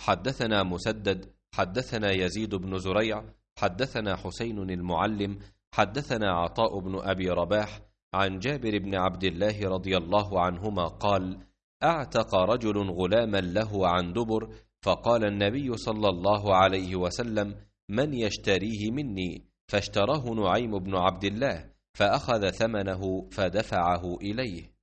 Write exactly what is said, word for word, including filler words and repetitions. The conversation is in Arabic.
حدثنا مسدد حدثنا يزيد بن زريع حدثنا حسين المعلم حدثنا عطاء بن أبي رباح عن جابر بن عبد الله رضي الله عنهما قال: اعتق رجل غلاما له عن دبر، فقال النبي صلى الله عليه وسلم: من يشتريه مني؟ فاشتراه نعيم بن عبد الله، فأخذ ثمنه فدفعه إليه.